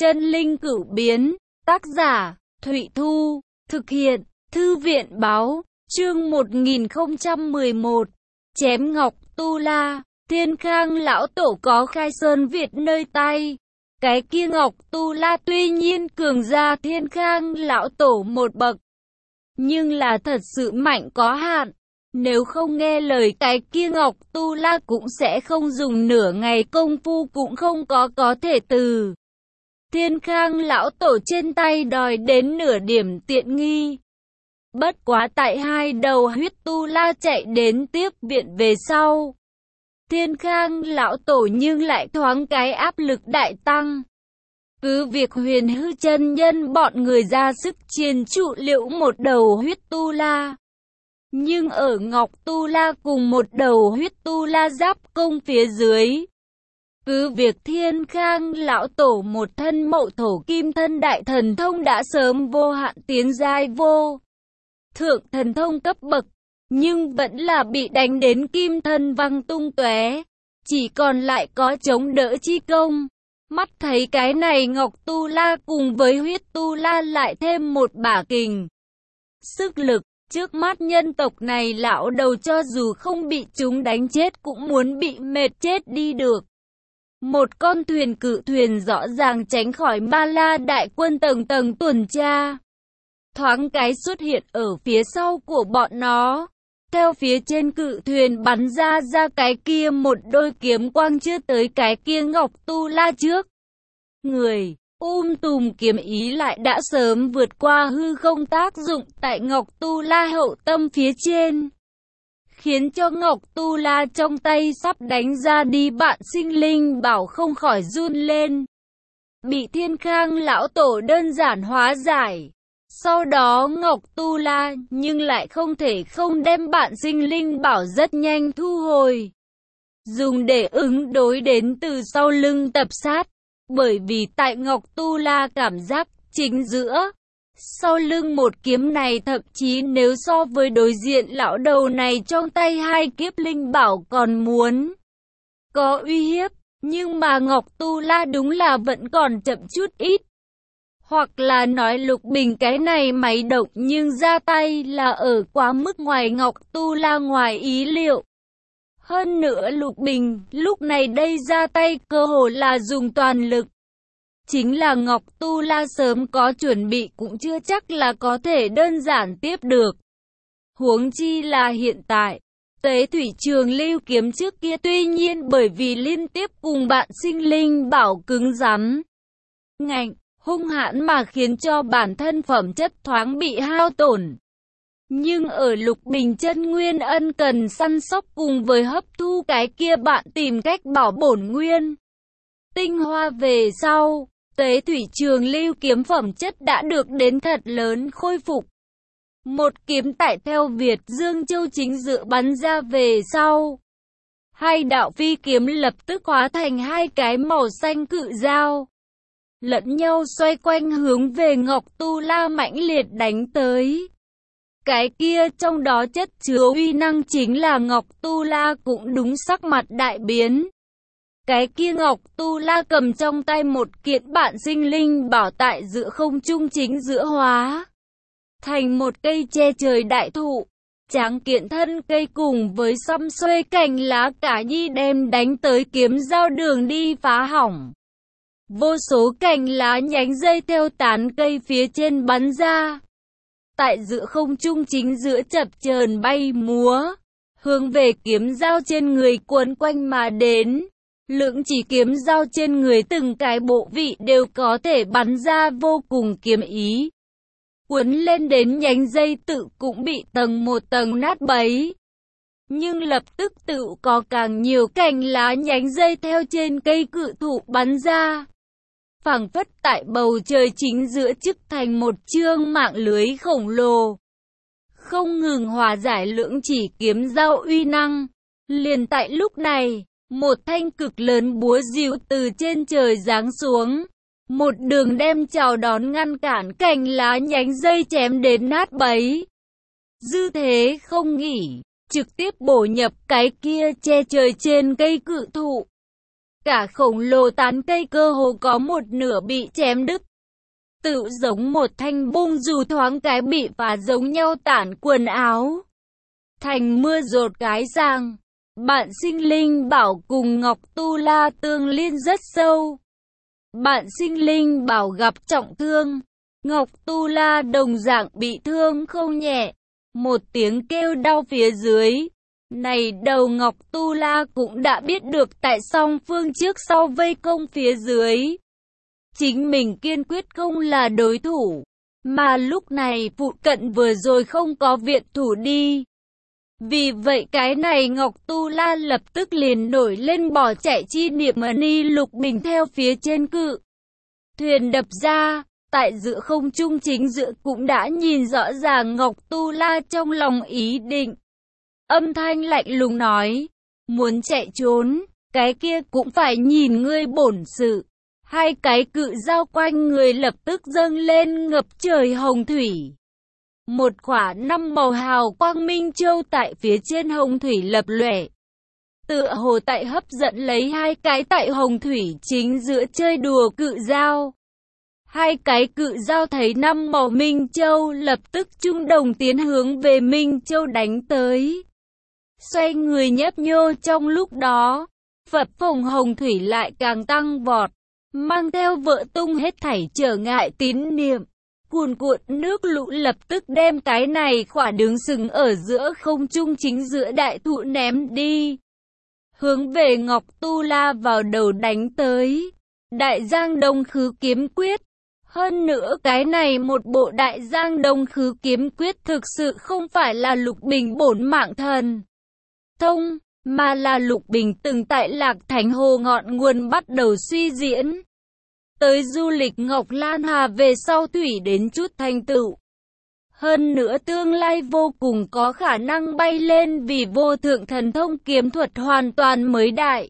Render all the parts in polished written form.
Chân linh cửu biến, tác giả, Thụy Thu, thực hiện, Thư viện báo, chương 1011, chém ngọc tu la, Thiên Khang lão tổ có khai sơn Việt nơi tay. Cái kia ngọc tu la tuy nhiên cường gia Thiên Khang lão tổ một bậc, nhưng là thật sự mạnh có hạn. Nếu không nghe lời cái kia ngọc tu la cũng sẽ không dùng nửa ngày công phu cũng không có thể từ Thiên Khang lão tổ trên tay đòi đến nửa điểm tiện nghi. Bất quá tại hai đầu huyết tu la chạy đến tiếp viện về sau, Thiên Khang lão tổ nhưng lại thoáng cái áp lực đại tăng. Cứ việc Huyền Hư chân nhân bọn người ra sức chiên trụ liễu một đầu huyết tu la, nhưng ở ngọc tu la cùng một đầu huyết tu la giáp công phía dưới, cứ việc Thiên Khang lão tổ một thân mậu thổ kim thân đại thần thông đã sớm vô hạn tiến giai vô thượng thần thông cấp bậc, nhưng vẫn là bị đánh đến kim thân văng tung tóe, chỉ còn lại có chống đỡ chi công. Mắt thấy cái này ngọc tu la cùng với huyết tu la lại thêm một bả kình sức lực, trước mắt nhân tộc này lão đầu cho dù không bị chúng đánh chết cũng muốn bị mệt chết đi được. Một con thuyền cự thuyền rõ ràng tránh khỏi Ba La đại quân tầng tầng tuần tra, thoáng cái xuất hiện ở phía sau của bọn nó. Theo phía trên cự thuyền bắn ra cái kia một đôi kiếm quang chưa tới cái kia ngọc tu la trước người, tùm kiếm ý lại đã sớm vượt qua hư không tác dụng tại ngọc tu la hậu tâm phía trên, khiến cho ngọc tu la trong tay sắp đánh ra đi bạn sinh linh bảo không khỏi run lên. Bị Thiên Khang lão tổ đơn giản hóa giải. Sau đó ngọc tu la nhưng lại không thể không đem bạn sinh linh bảo rất nhanh thu hồi, dùng để ứng đối đến từ sau lưng tập sát. Bởi vì tại ngọc tu la cảm giác chính giữa sau lưng một kiếm này, thậm chí nếu so với đối diện lão đầu này trong tay hai kiếp linh bảo còn muốn có uy hiếp, nhưng mà ngọc tu la đúng là vẫn còn chậm chút ít. Hoặc là nói Lục Bình cái này máy động nhưng ra tay là ở quá mức ngoài ngọc tu la ngoài ý liệu. Hơn nữa Lục Bình lúc này đây ra tay cơ hồ là dùng toàn lực. Chính là ngọc tu la sớm có chuẩn bị cũng chưa chắc là có thể đơn giản tiếp được. Huống chi là hiện tại, Tế Thủy Trường Lưu kiếm trước kia tuy nhiên bởi vì liên tiếp cùng bạn sinh linh bảo cứng rắn, ngạnh, hung hãn mà khiến cho bản thân phẩm chất thoáng bị hao tổn. Nhưng ở Lục Bình chân nguyên ân cần săn sóc cùng với hấp thu cái kia bạn tìm cách bảo bổn nguyên tinh hoa về sau, Tế Thủy Trường Lưu kiếm phẩm chất đã được đến thật lớn khôi phục. Một kiếm tại theo Việt Dương Châu chính dự bắn ra về sau, hai đạo phi kiếm lập tức hóa thành hai cái màu xanh cự dao, lẫn nhau xoay quanh hướng về ngọc tu la mãnh liệt đánh tới. Cái kia trong đó chất chứa uy năng chính là ngọc tu la cũng đúng sắc mặt đại biến. Cái kia ngọc tu la cầm trong tay một kiện bạn sinh linh bảo tại giữa không trung chính giữa hóa thành một cây che trời đại thụ. Tráng kiện thân cây cùng với xăm xuê cành lá cả nhi đem đánh tới kiếm giao đường đi phá hỏng. Vô số cành lá nhánh dây theo tán cây phía trên bắn ra, tại giữa không trung chính giữa chập chờn bay múa, hướng về kiếm dao trên người cuốn quanh mà đến. Lưỡng chỉ kiếm dao trên người từng cái bộ vị đều có thể bắn ra vô cùng kiếm ý. Cuốn lên đến nhánh dây tự cũng bị tầng một tầng nát bấy. Nhưng lập tức tự có càng nhiều cành lá nhánh dây theo trên cây cự thụ bắn ra, phảng phất tại bầu trời chính giữa chức thành một chương mạng lưới khổng lồ, không ngừng hòa giải lưỡng chỉ kiếm dao uy năng. Liền tại lúc này, một thanh cực lớn búa dịu từ trên trời giáng xuống, một đường đem chào đón ngăn cản cành lá nhánh dây chém đến nát bấy. Dư thế không nghỉ, trực tiếp bổ nhập cái kia che trời trên cây cự thụ. Cả khổng lồ tán cây cơ hồ có một nửa bị chém đứt. Tự giống một thanh bung dù thoáng cái bị phá giống nhau tản quần áo. Thành mưa rột cái giang. Bạn sinh linh bảo cùng Ngọc Tu La tương liên rất sâu. Bạn sinh linh bảo gặp trọng thương. Ngọc Tu La đồng dạng bị thương không nhẹ. Một tiếng kêu đau phía dưới. Này đầu Ngọc Tu La cũng đã biết được tại song phương trước sau vây công phía dưới. Chính mình kiên quyết không là đối thủ. Mà lúc này phụ cận vừa rồi không có viện thủ đi. Vì vậy cái này Ngọc Tu La lập tức liền nổi lên bỏ chạy chi niệm ni Lục Bình theo phía trên cự thuyền đập ra. Tại giữa không trung chính giữa cũng đã nhìn rõ ràng Ngọc Tu La trong lòng ý định. Âm thanh lạnh lùng nói, muốn chạy trốn, cái kia cũng phải nhìn ngươi bổn sự. Hai cái cự dao quanh người lập tức dâng lên ngập trời hồng thủy. Một quả 5 màu hào quang minh châu tại phía trên hồng thủy lập lòe. Tựa hồ tại hấp dẫn lấy hai cái tại hồng thủy chính giữa chơi đùa cự dao. Hai cái cự dao thấy 5 màu minh châu lập tức chung đồng tiến hướng về minh châu đánh tới. Xoay người nhấp nhô trong lúc đó, phập phồng hồng thủy lại càng tăng vọt, mang theo vỡ tung hết thảy trở ngại tín niệm. Cuồn cuộn nước lũ lập tức đem cái này khỏa đứng sừng ở giữa không trung chính giữa đại thụ ném đi. Hướng về Ngọc Tu La vào đầu đánh tới. Đại Giang Đông Khứ Kiếm Quyết. Hơn nữa cái này một bộ Đại Giang Đông Khứ Kiếm Quyết thực sự không phải là Lục Bình bổn mạng thần thông, mà là Lục Bình từng tại Lạc Thành Hồ ngọn nguồn bắt đầu suy diễn. Tới du lịch Ngọc Lan Hà về sau thủy đến chút thành tựu. Hơn nữa tương lai vô cùng có khả năng bay lên vì vô thượng thần thông kiếm thuật hoàn toàn mới đại.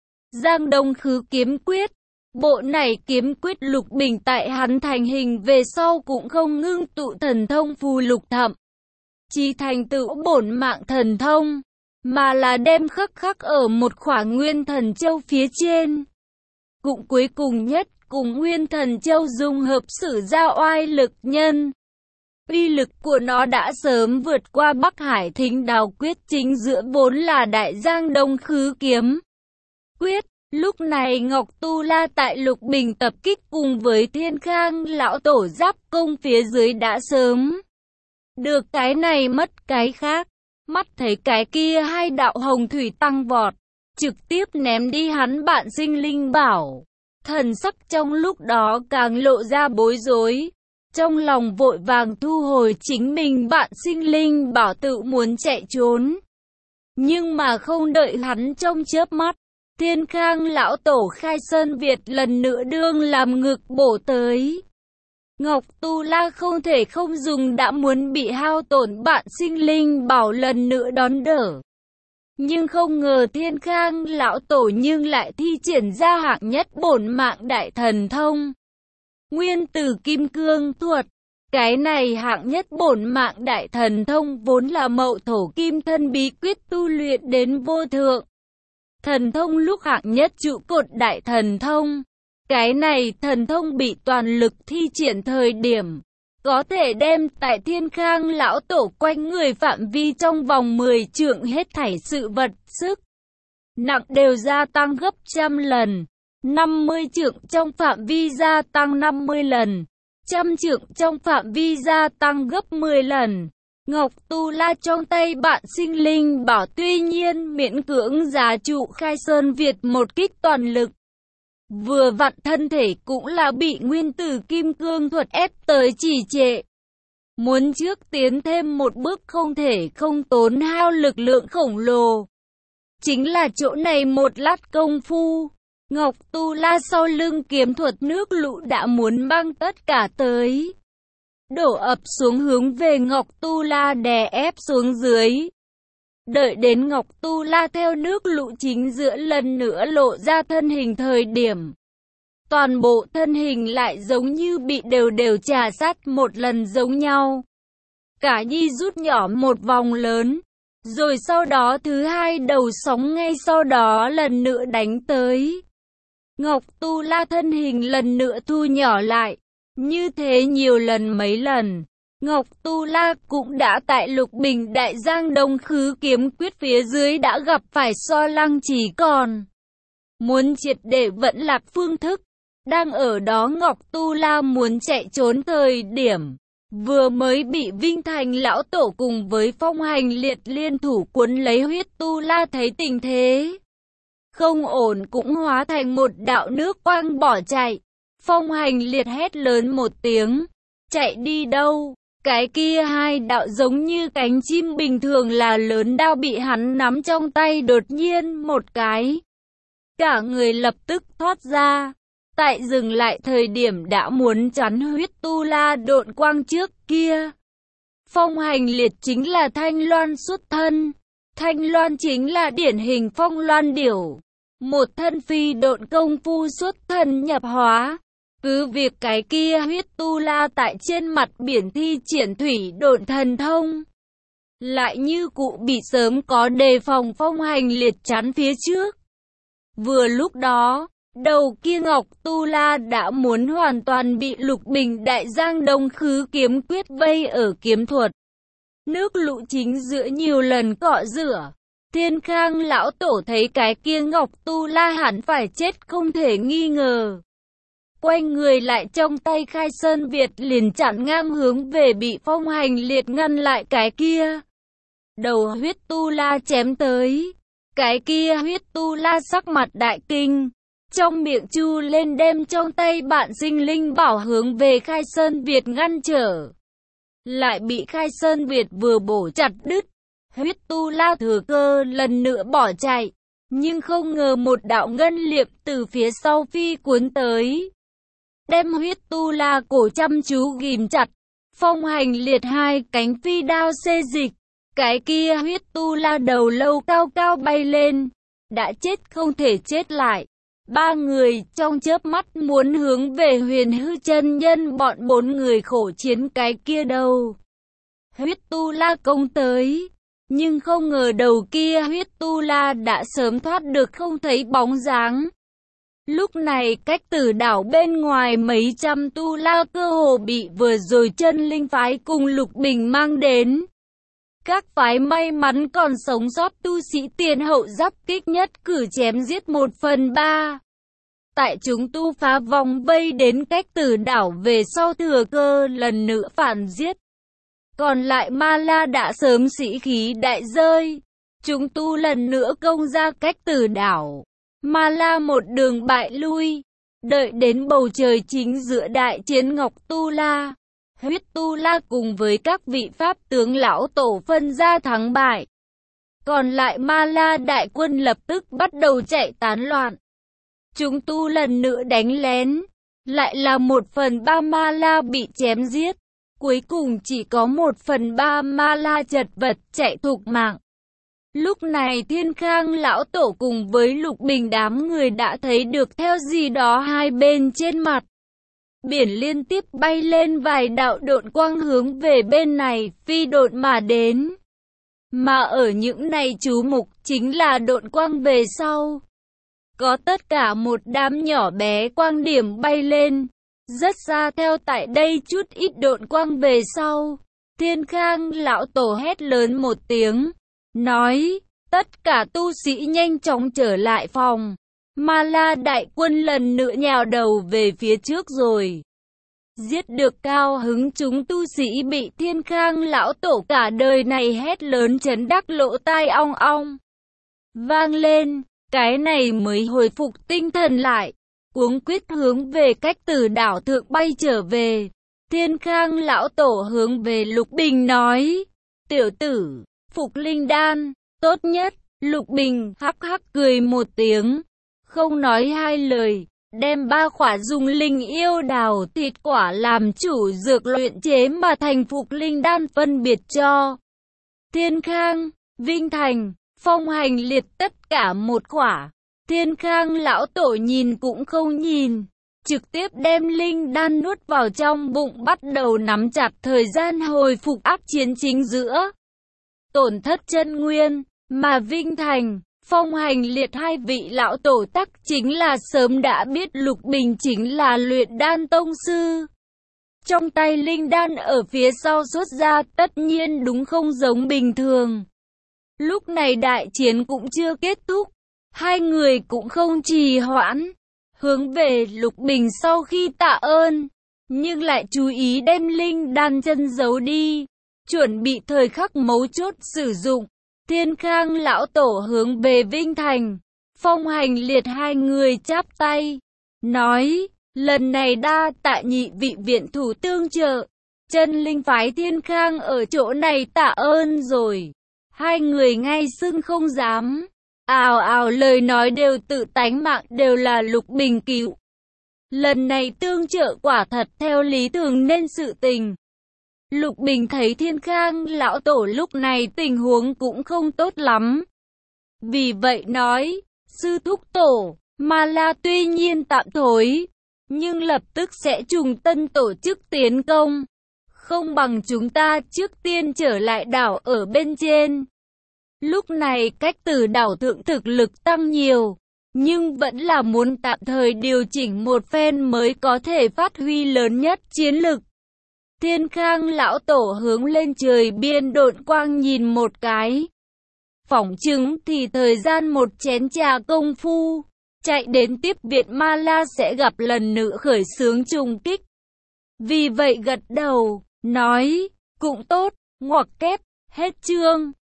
Giang Đông Khứ Kiếm Quyết. Bộ này kiếm quyết Lục Bình tại hắn thành hình về sau cũng không ngưng tụ thần thông phù lục thậm chỉ thành tựu bổn mạng thần thông, mà là đem khắc khắc ở một khỏa nguyên thần châu phía trên. Cũng cuối cùng nhất cùng nguyên thần châu dung hợp sử ra oai lực nhân. Uy lực của nó đã sớm vượt qua Bắc Hải Thính Đào Quyết chính giữa vốn là Đại Giang Đông Khứ Kiếm Quyết. Lúc này Ngọc Tu La tại Lục Bình tập kích cùng với Thiên Khang lão tổ giáp công phía dưới đã sớm được cái này mất cái khác. Mắt thấy cái kia hai đạo hồng thủy tăng vọt, trực tiếp ném đi hắn bạn sinh linh bảo. Thần sắc trong lúc đó càng lộ ra bối rối. Trong lòng vội vàng thu hồi chính mình bạn sinh linh bảo tự muốn chạy trốn. Nhưng mà không đợi hắn trong chớp mắt. Thiên Khang lão tổ khai sơn Việt lần nữa đương làm ngực bổ tới. Ngọc Tu La không thể không dùng đã muốn bị hao tổn bạn sinh linh bảo lần nữa đón đỡ. Nhưng không ngờ Thiên Khang lão tổ nhưng lại thi triển ra hạng nhất bổn mạng đại thần thông. Nguyên tử kim cương thuật. Cái này hạng nhất bổn mạng đại thần thông vốn là Mậu Thổ Kim Thân bí quyết tu luyện đến vô thượng thần thông lúc hạng nhất trụ cột đại thần thông. Cái này thần thông bị toàn lực thi triển thời điểm, có thể đem tại Thiên Khang lão tổ quanh người phạm vi trong vòng 10 trượng hết thảy sự vật, sức nặng đều gia tăng gấp 100 lần, 50 trượng trong phạm vi gia tăng 50 lần, 100 trượng trong phạm vi gia tăng gấp 10 lần. Ngọc Tu La trong tay bạn sinh linh bảo tuy nhiên miễn cưỡng giá trụ khai sơn Việt một kích toàn lực. Vừa vặn thân thể cũng là bị nguyên tử kim cương thuật ép tới trì trệ. Muốn trước tiến thêm một bước không thể không tốn hao lực lượng khổng lồ. Chính là chỗ này một lát công phu. Ngọc Tu La sau lưng kiếm thuật nước lũ đã muốn băng tất cả tới. Đổ ập xuống hướng về Ngọc Tu La đè ép xuống dưới. Đợi đến Ngọc Tu La theo nước lũ chính giữa lần nữa lộ ra thân hình thời điểm. Toàn bộ thân hình lại giống như bị đều trà sát một lần giống nhau. Cả nhi rút nhỏ một vòng lớn. Rồi sau đó thứ hai đầu sóng ngay sau đó lần nữa đánh tới. Ngọc Tu La thân hình lần nữa thu nhỏ lại. Như thế nhiều lần mấy lần, Ngọc Tu La cũng đã tại Lục Bình Đại Giang Đông Khứ Kiếm Quyết phía dưới đã gặp phải So Lăng chỉ còn muốn triệt để vẫn lạc phương thức. Đang ở đó Ngọc Tu La muốn chạy trốn thời điểm vừa mới bị Vinh Thành lão tổ cùng với Phong Hành Liệt liên thủ cuốn lấy Huyết Tu La, thấy tình thế không ổn cũng hóa thành một đạo nước quang bỏ chạy. Phong Hành Liệt hét lớn một tiếng, chạy đi đâu? Cái kia hai đạo giống như cánh chim bình thường là lớn đao bị hắn nắm trong tay đột nhiên một cái. Cả người lập tức thoát ra. Tại dừng lại thời điểm đã muốn chắn Huyết Tu La độn quang trước kia. Phong Hành Liệt chính là Thanh Loan xuất thân. Thanh Loan chính là điển hình Phong Loan điểu. Một thân phi độn công phu xuất thần nhập hóa. Cứ việc cái kia Huyết Tu La tại trên mặt biển thi triển thủy độn thần thông, lại như cụ bị sớm có đề phòng Phong Hành Liệt chắn phía trước. Vừa lúc đó, đầu kia Ngọc Tu La đã muốn hoàn toàn bị Lục Bình Đại Giang Đông Khứ Kiếm Quyết vây ở kiếm thuật. Nước lũ chính giữa nhiều lần cọ rửa. Thiên Khang lão tổ thấy cái kia Ngọc Tu La hẳn phải chết không thể nghi ngờ. Quay người lại trong tay Khai Sơn Việt liền chặn ngang hướng về bị Phong Hành Liệt ngăn lại cái kia. Đầu Huyết Tu La chém tới. Cái kia Huyết Tu La sắc mặt đại kinh. Trong miệng chu lên đem trong tay bạn sinh linh bảo hướng về Khai Sơn Việt ngăn trở. Lại bị Khai Sơn Việt vừa bổ chặt đứt. Huyết Tu La thừa cơ lần nữa bỏ chạy. Nhưng không ngờ một đạo ngân liệp từ phía sau phi cuốn tới. Đem Huyết Tu La cổ chăm chú ghìm chặt. Phong Hành Liệt hai cánh phi đao xê dịch. Cái kia Huyết Tu La đầu lâu cao cao bay lên. Đã chết không thể chết lại. Ba người trong chớp mắt muốn hướng về Huyền Hư chân nhân bọn bốn người khổ chiến cái kia đầu. Huyết Tu La công tới. Nhưng không ngờ đầu kia Huyết Tu La đã sớm thoát được không thấy bóng dáng. Lúc này cách Tử đảo bên ngoài mấy trăm Tu La cơ hồ bị vừa rồi chân linh phái cùng Lục Bình mang đến. Các phái may mắn còn sống sót tu sĩ tiền hậu giáp kích nhất cử chém giết 1/3. Tại chúng tu phá vòng vây đến cách Tử đảo về sau thừa cơ lần nữa phản giết. Còn lại Ma La đã sớm sĩ khí đại rơi. Chúng tu lần nữa công ra cách Tử đảo. Ma La một đường bại lui. Đợi đến bầu trời chính giữa đại chiến Ngọc Tu La, Huyết Tu La cùng với các vị pháp tướng lão tổ phân ra thắng bại. Còn lại Ma La đại quân lập tức bắt đầu chạy tán loạn. Chúng tu lần nữa đánh lén. Lại là 1/3 Ma La bị chém giết. Cuối cùng chỉ có 1/3 Ma La chật vật chạy thục mạng. Lúc này Thiên Khang lão tổ cùng với Lục Bình đám người đã thấy được theo gì đó hai bên trên mặt biển liên tiếp bay lên vài đạo độn quang hướng về bên này phi độn mà đến. Mà ở những này chú mục chính là độn quang về sau. Có tất cả một đám nhỏ bé quang điểm bay lên. Rất xa theo tại đây chút ít độn quang về sau. Thiên Khang lão tổ hét lớn một tiếng. Nói, tất cả tu sĩ nhanh chóng trở lại phòng. Ma La đại quân lần nữa nhào đầu về phía trước rồi. Giết được cao hứng chúng tu sĩ bị Thiên Khang lão tổ cả đời này hét lớn chấn đắc lỗ tai ong ong vang lên. Cái này mới hồi phục tinh thần lại. Cuống quyết hướng về cách Tử đảo thượng bay trở về. Thiên Khang lão tổ hướng về Lục Bình nói. Tiểu tử, phục linh đan, tốt nhất. Lục Bình hắc hắc cười một tiếng. Không nói hai lời. Đem 3 khỏa dùng linh yêu đào thịt quả làm chủ dược luyện chế mà thành phục linh đan phân biệt cho Thiên Khang, Vinh Thành, Phong Hành Liệt tất cả 1 khỏa. Thiên Khang lão tổ nhìn cũng không nhìn, trực tiếp đem linh đan nuốt vào trong bụng bắt đầu nắm chặt thời gian hồi phục áp chiến chính giữa. Tổn thất chân nguyên, mà Vinh Thành, Phong Hành Liệt hai vị lão tổ tắc chính là sớm đã biết Lục Bình chính là luyện đan tông sư. Trong tay linh đan ở phía sau xuất ra tất nhiên đúng không giống bình thường. Lúc này đại chiến cũng chưa kết thúc, hai người cũng không trì hoãn, hướng về Lục Bình sau khi tạ ơn, nhưng lại chú ý đem linh đan chân giấu đi, chuẩn bị thời khắc mấu chốt sử dụng. Thiên Khang lão tổ hướng về Vinh Thành, Phong Hành Liệt hai người chắp tay, nói, lần này đa tạ nhị vị viện thủ tương trợ, chân linh phái Thiên Khang ở chỗ này tạ ơn rồi. Hai người ngay xưng không dám, ào ào lời nói đều tự tánh mạng đều là Lục Bình cứu. Lần này tương trợ quả thật theo lý thường nên sự tình. Lục Bình thấy Thiên Khang lão tổ lúc này tình huống cũng không tốt lắm. Vì vậy nói, sư thúc tổ, Ma La tuy nhiên tạm thối, nhưng lập tức sẽ trùng tân tổ chức tiến công. Không bằng chúng ta trước tiên trở lại đảo ở bên trên. Lúc này cách Tử đảo thượng thực lực tăng nhiều, nhưng vẫn là muốn tạm thời điều chỉnh một phen mới có thể phát huy lớn nhất chiến lực. Thiên Khang lão tổ hướng lên trời biên độn quang nhìn một cái. Phỏng chứng thì thời gian một chén trà công phu, chạy đến tiếp viện Ma La sẽ gặp lần nữa khởi xướng trùng kích. Vì vậy gật đầu, nói, cũng tốt, ngoặc kép, hết chương.